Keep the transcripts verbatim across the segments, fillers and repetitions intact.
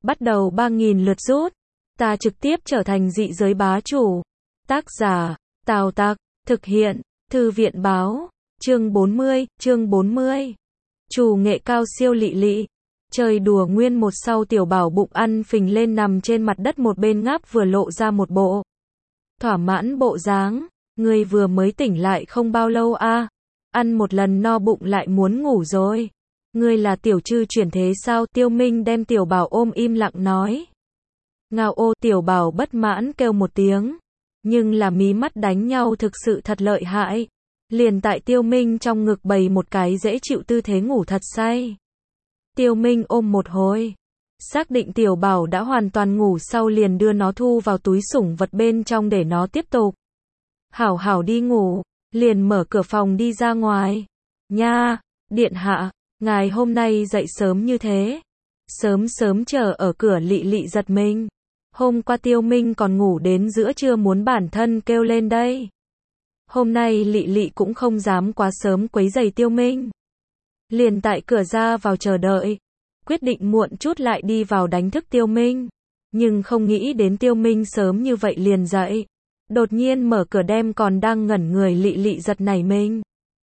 bắt đầu ba nghìn lượt rút. Ta trực tiếp trở thành dị giới bá chủ. Tác giả, Tào Tặc, thực hiện, Thư viện báo, chương bốn mươi, chương bốn mươi. Chủ nghệ cao siêu Lị Lị. Chơi đùa nguyên một sau tiểu bảo bụng ăn phình lên nằm trên mặt đất một bên ngáp vừa lộ ra một bộ thỏa mãn bộ dáng. Ngươi vừa mới tỉnh lại không bao lâu a? Ăn một lần no bụng lại muốn ngủ rồi. Ngươi là tiểu trư chuyển thế sao? Tiêu Minh đem tiểu bảo ôm im lặng nói. Ngao ô, tiểu bảo bất mãn kêu một tiếng. Nhưng là mí mắt đánh nhau thực sự thật lợi hại. Liền tại Tiêu Minh trong ngực bày một cái dễ chịu tư thế ngủ thật say. Tiêu Minh ôm một hồi. Xác định tiểu bảo đã hoàn toàn ngủ sau liền đưa nó thu vào túi sủng vật bên trong để nó tiếp tục hảo hảo đi ngủ. Liền mở cửa phòng đi ra ngoài. Nha, điện hạ, ngài hôm nay dậy sớm như thế. Sớm sớm chờ ở cửa Lị Lị giật mình. Hôm qua Tiêu Minh còn ngủ đến giữa trưa muốn bản thân kêu lên đây. Hôm nay Lị Lị cũng không dám quá sớm quấy rầy Tiêu Minh. Liền tại cửa ra vào chờ đợi. Quyết định muộn chút lại đi vào đánh thức Tiêu Minh. Nhưng không nghĩ đến Tiêu Minh sớm như vậy liền dậy. Đột nhiên mở cửa đem còn đang ngẩn người Lị Lị giật nảy mình.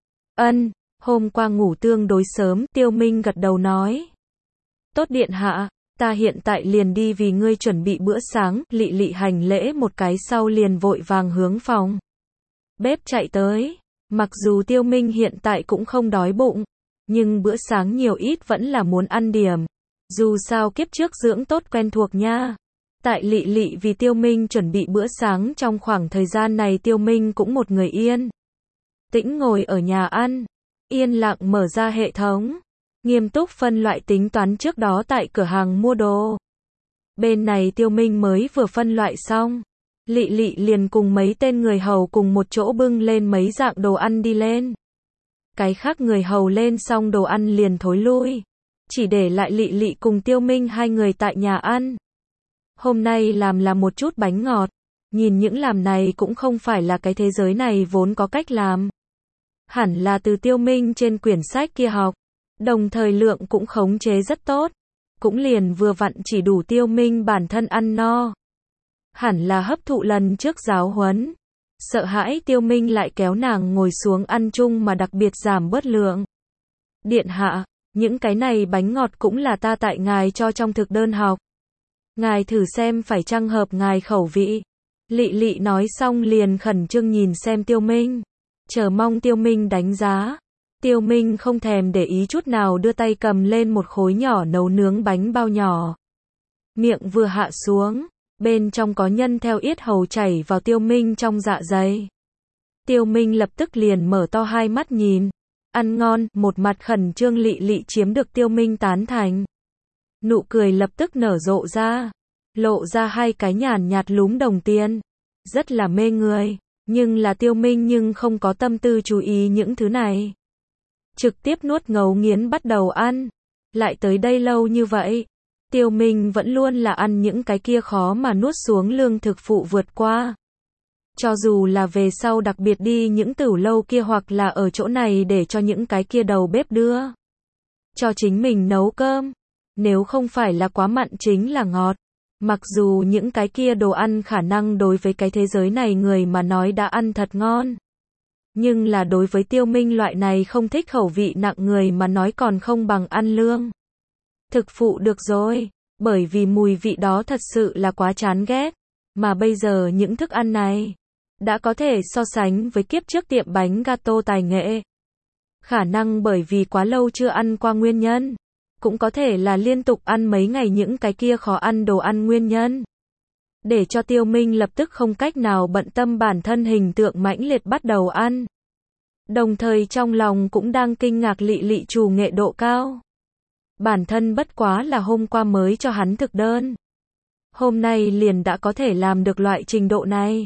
Ân, hôm qua ngủ tương đối sớm, Tiêu Minh gật đầu nói. Tốt điện hạ, ta hiện tại liền đi vì ngươi chuẩn bị bữa sáng. Lị Lị hành lễ một cái sau liền vội vàng hướng phòng bếp chạy tới. Mặc dù Tiêu Minh hiện tại cũng không đói bụng, nhưng bữa sáng nhiều ít vẫn là muốn ăn điểm. Dù sao kiếp trước dưỡng tốt quen thuộc nha. Tại Lị Lị vì Tiêu Minh chuẩn bị bữa sáng trong khoảng thời gian này Tiêu Minh cũng một người yên tĩnh ngồi ở nhà ăn, yên lặng mở ra hệ thống, nghiêm túc phân loại tính toán trước đó tại cửa hàng mua đồ. Bên này Tiêu Minh mới vừa phân loại xong, Lị Lị liền cùng mấy tên người hầu cùng một chỗ bưng lên mấy dạng đồ ăn đi lên. Cái khác người hầu lên xong đồ ăn liền thối lui, chỉ để lại Lị Lị cùng Tiêu Minh hai người tại nhà ăn. Hôm nay làm là một chút bánh ngọt, nhìn những làm này cũng không phải là cái thế giới này vốn có cách làm. Hẳn là từ Tiêu Minh trên quyển sách kia học, đồng thời lượng cũng khống chế rất tốt, cũng liền vừa vặn chỉ đủ Tiêu Minh bản thân ăn no. Hẳn là hấp thụ lần trước giáo huấn, sợ hãi Tiêu Minh lại kéo nàng ngồi xuống ăn chung mà đặc biệt giảm bớt lượng. Điện hạ, những cái này bánh ngọt cũng là ta tại ngài cho trong thực đơn học. Ngài thử xem phải chăng hợp ngài khẩu vị. Lị Lị nói xong liền khẩn trương nhìn xem Tiêu Minh, chờ mong Tiêu Minh đánh giá. Tiêu Minh không thèm để ý chút nào đưa tay cầm lên một khối nhỏ nấu nướng bánh bao nhỏ. Miệng vừa hạ xuống, bên trong có nhân theo yết hầu chảy vào Tiêu Minh trong dạ dày. Tiêu Minh lập tức liền mở to hai mắt nhìn. Ăn ngon, một mặt khẩn trương Lị Lị chiếm được Tiêu Minh tán thành. Nụ cười lập tức nở rộ ra, lộ ra hai cái nhàn nhạt lúm đồng tiền, rất là mê người, nhưng là Tiêu Minh nhưng không có tâm tư chú ý những thứ này. Trực tiếp nuốt ngấu nghiến bắt đầu ăn, lại tới đây lâu như vậy, Tiêu Minh vẫn luôn là ăn những cái kia khó mà nuốt xuống lương thực phụ vượt qua. Cho dù là về sau đặc biệt đi những tửu lâu kia hoặc là ở chỗ này để cho những cái kia đầu bếp đưa cho chính mình nấu cơm. Nếu không phải là quá mặn chính là ngọt. Mặc dù những cái kia đồ ăn khả năng đối với cái thế giới này người mà nói đã ăn thật ngon. Nhưng là đối với Tiêu Minh loại này không thích khẩu vị nặng người mà nói còn không bằng ăn lương thực phụ được rồi. Bởi vì mùi vị đó thật sự là quá chán ghét. Mà bây giờ những thức ăn này đã có thể so sánh với kiếp trước tiệm bánh gato tài nghệ. Khả năng bởi vì quá lâu chưa ăn qua nguyên nhân. Cũng có thể là liên tục ăn mấy ngày những cái kia khó ăn đồ ăn nguyên nhân. Để cho Tiêu Minh lập tức không cách nào bận tâm bản thân hình tượng mãnh liệt bắt đầu ăn. Đồng thời trong lòng cũng đang kinh ngạc Lị Lị chủ nghệ độ cao. Bản thân bất quá là hôm qua mới cho hắn thực đơn. Hôm nay liền đã có thể làm được loại trình độ này.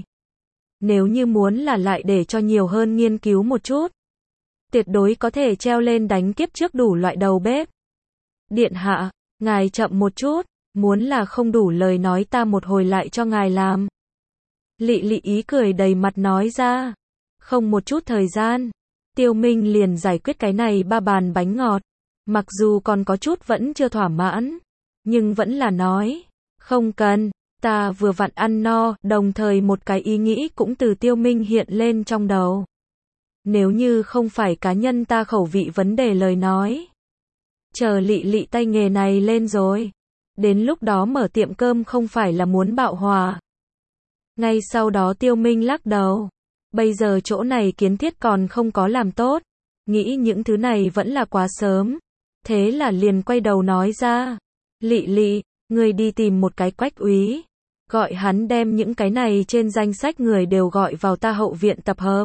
Nếu như muốn là lại để cho nhiều hơn nghiên cứu một chút, tuyệt đối có thể treo lên đánh kiếp trước đủ loại đầu bếp. Điện hạ, ngài chậm một chút, muốn là không đủ lời nói ta một hồi lại cho ngài làm. Lị Lị ý cười đầy mặt nói ra. Không một chút thời gian, Tiêu Minh liền giải quyết cái này ba bàn bánh ngọt. Mặc dù còn có chút vẫn chưa thỏa mãn, nhưng vẫn là nói, không cần, ta vừa vặn ăn no, đồng thời một cái ý nghĩ cũng từ Tiêu Minh hiện lên trong đầu. Nếu như không phải cá nhân ta khẩu vị vấn đề lời nói, chờ Lị Lị tay nghề này lên rồi, đến lúc đó mở tiệm cơm không phải là muốn bạo hòa. Ngay sau đó Tiêu Minh lắc đầu, bây giờ chỗ này kiến thiết còn không có làm tốt, nghĩ những thứ này vẫn là quá sớm, thế là liền quay đầu nói ra, Lị Lị, ngươi đi tìm một cái Quách úy, gọi hắn đem những cái này trên danh sách người đều gọi vào ta hậu viện tập hợp.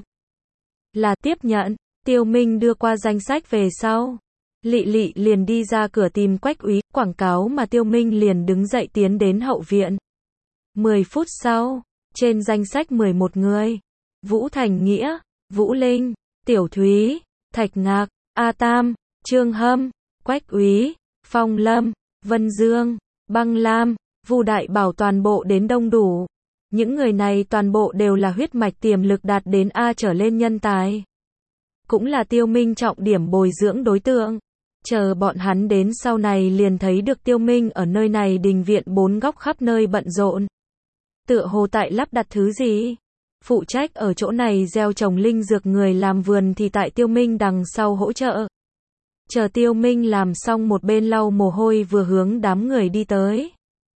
Là tiếp nhận, Tiêu Minh đưa qua danh sách về sau, Lị Lị liền đi ra cửa tìm Quách úy, quảng cáo mà Tiêu Minh liền đứng dậy tiến đến hậu viện. mười phút sau, trên danh sách mười một người, Vũ Thành Nghĩa, Vũ Linh, Tiểu Thúy, Thạch Ngạc, A Tam, Trương Hâm, Quách úy, Phong Lâm, Vân Dương, Băng Lam, Vu Đại Bảo toàn bộ đến đông đủ. Những người này toàn bộ đều là huyết mạch tiềm lực đạt đến A trở lên nhân tài. Cũng là Tiêu Minh trọng điểm bồi dưỡng đối tượng. Chờ bọn hắn đến sau này liền thấy được Tiêu Minh ở nơi này đình viện bốn góc khắp nơi bận rộn. Tựa hồ tại lắp đặt thứ gì? Phụ trách ở chỗ này gieo trồng linh dược người làm vườn thì tại Tiêu Minh đằng sau hỗ trợ. Chờ Tiêu Minh làm xong một bên lau mồ hôi vừa hướng đám người đi tới.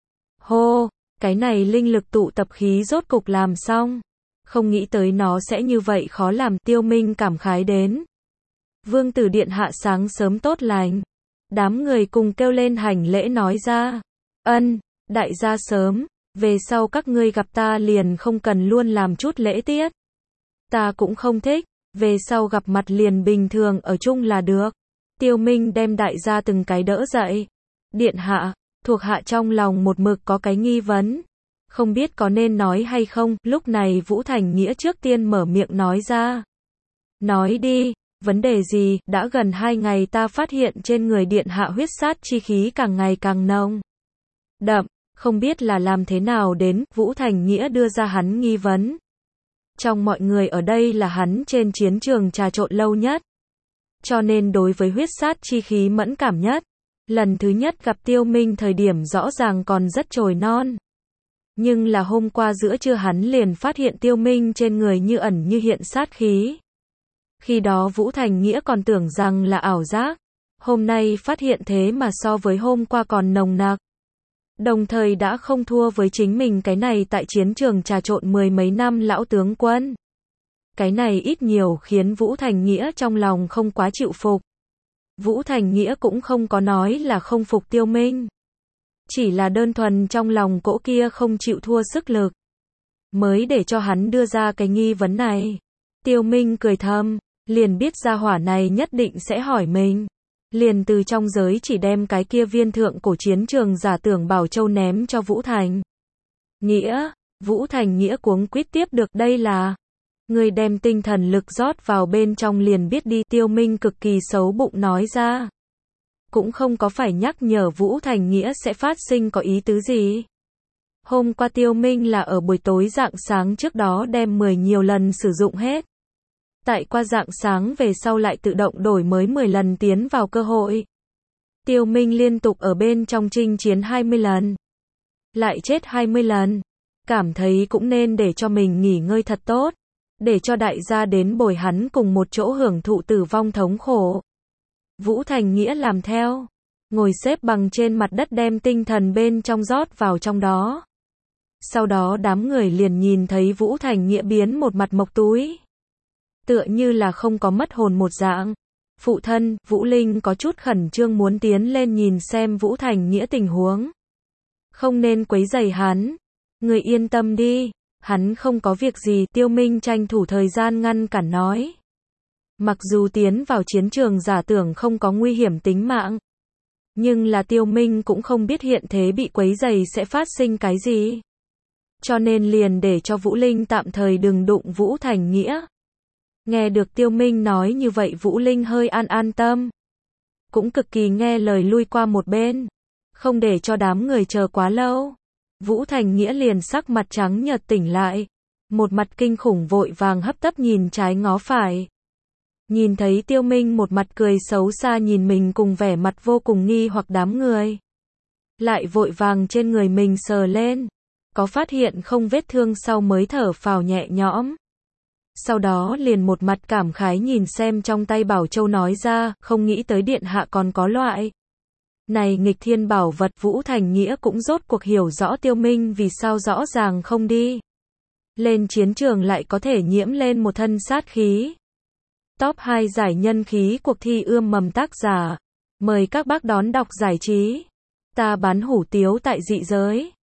Hô, cái này linh lực tụ tập khí rốt cục làm xong. Không nghĩ tới nó sẽ như vậy khó làm, Tiêu Minh cảm khái đến. Vương tử điện hạ sáng sớm tốt lành. Đám người cùng kêu lên hành lễ nói ra. Ân, đại gia sớm, về sau các ngươi gặp ta liền không cần luôn làm chút lễ tiết. Ta cũng không thích, về sau gặp mặt liền bình thường ở chung là được. Tiêu Minh đem đại gia từng cái đỡ dậy. Điện hạ, thuộc hạ trong lòng một mực có cái nghi vấn. Không biết có nên nói hay không, lúc này Vũ Thành Nghĩa trước tiên mở miệng nói ra. Nói đi, vấn đề gì, đã gần hai ngày ta phát hiện trên người điện hạ huyết sát chi khí càng ngày càng nồng. Đậm, không biết là làm thế nào đến, Vũ Thành Nghĩa đưa ra hắn nghi vấn. Trong mọi người ở đây là hắn trên chiến trường trà trộn lâu nhất. Cho nên đối với huyết sát chi khí mẫn cảm nhất. Lần thứ nhất gặp Tiêu Minh thời điểm rõ ràng còn rất chồi non. Nhưng là hôm qua giữa trưa hắn liền phát hiện Tiêu Minh trên người như ẩn như hiện sát khí. Khi đó Vũ Thành Nghĩa còn tưởng rằng là ảo giác. Hôm nay phát hiện thế mà so với hôm qua còn nồng nặc. Đồng thời đã không thua với chính mình cái này tại chiến trường trà trộn mười mấy năm lão tướng quân. Cái này ít nhiều khiến Vũ Thành Nghĩa trong lòng không quá chịu phục. Vũ Thành Nghĩa cũng không có nói là không phục Tiêu Minh. Chỉ là đơn thuần trong lòng cỗ kia không chịu thua sức lực. Mới để cho hắn đưa ra cái nghi vấn này. Tiêu Minh cười thầm, liền biết ra hỏa này nhất định sẽ hỏi mình. Liền từ trong giới chỉ đem cái kia viên thượng cổ chiến trường giả tưởng Bảo Châu ném cho Vũ Thành. Nghĩa, Vũ Thành Nghĩa cuống quýt tiếp được đây là. Người đem tinh thần lực rót vào bên trong liền biết đi, Tiêu Minh cực kỳ xấu bụng nói ra. Cũng không có phải nhắc nhở Vũ Thành Nghĩa sẽ phát sinh có ý tứ gì. Hôm qua Tiêu Minh là ở buổi tối rạng sáng trước đó đem mười nhiều lần sử dụng hết. Tại qua rạng sáng về sau lại tự động đổi mới mười lần tiến vào cơ hội. Tiêu Minh liên tục ở bên trong chinh chiến hai mươi lần. Lại chết hai mươi lần. Cảm thấy cũng nên để cho mình nghỉ ngơi thật tốt. Để cho đại gia đến bồi hắn cùng một chỗ hưởng thụ tử vong thống khổ. Vũ Thành Nghĩa làm theo. Ngồi xếp bằng trên mặt đất đem tinh thần bên trong rót vào trong đó. Sau đó đám người liền nhìn thấy Vũ Thành Nghĩa biến một mặt mộc túi. Tựa như là không có mất hồn một dạng. Phụ thân, Vũ Linh có chút khẩn trương muốn tiến lên nhìn xem Vũ Thành Nghĩa tình huống. Không nên quấy rầy hắn. Người yên tâm đi. Hắn không có việc gì, Tiêu Minh tranh thủ thời gian ngăn cản nói. Mặc dù tiến vào chiến trường giả tưởng không có nguy hiểm tính mạng. Nhưng là Tiêu Minh cũng không biết hiện thế bị quấy rầy sẽ phát sinh cái gì. Cho nên liền để cho Vũ Linh tạm thời đừng đụng Vũ Thành Nghĩa. Nghe được Tiêu Minh nói như vậy Vũ Linh hơi an an tâm. Cũng cực kỳ nghe lời lui qua một bên. Không để cho đám người chờ quá lâu. Vũ Thành Nghĩa liền sắc mặt trắng nhợt tỉnh lại. Một mặt kinh khủng vội vàng hấp tấp nhìn trái ngó phải. Nhìn thấy Tiêu Minh một mặt cười xấu xa nhìn mình cùng vẻ mặt vô cùng nghi hoặc đám người. lại vội vàng trên người mình sờ lên, có phát hiện không vết thương sau mới thở phào nhẹ nhõm. Sau đó liền một mặt cảm khái nhìn xem trong tay Bảo Châu nói ra, không nghĩ tới điện hạ còn có loại này nghịch thiên bảo vật. Vũ Thành Nghĩa cũng rốt cuộc hiểu rõ Tiêu Minh vì sao rõ ràng không đi lên chiến trường lại có thể nhiễm lên một thân sát khí. Top hai giải nhân khí cuộc thi ươm mầm tác giả. Mời các bác đón đọc giải trí. Ta bán hủ tiếu tại dị giới.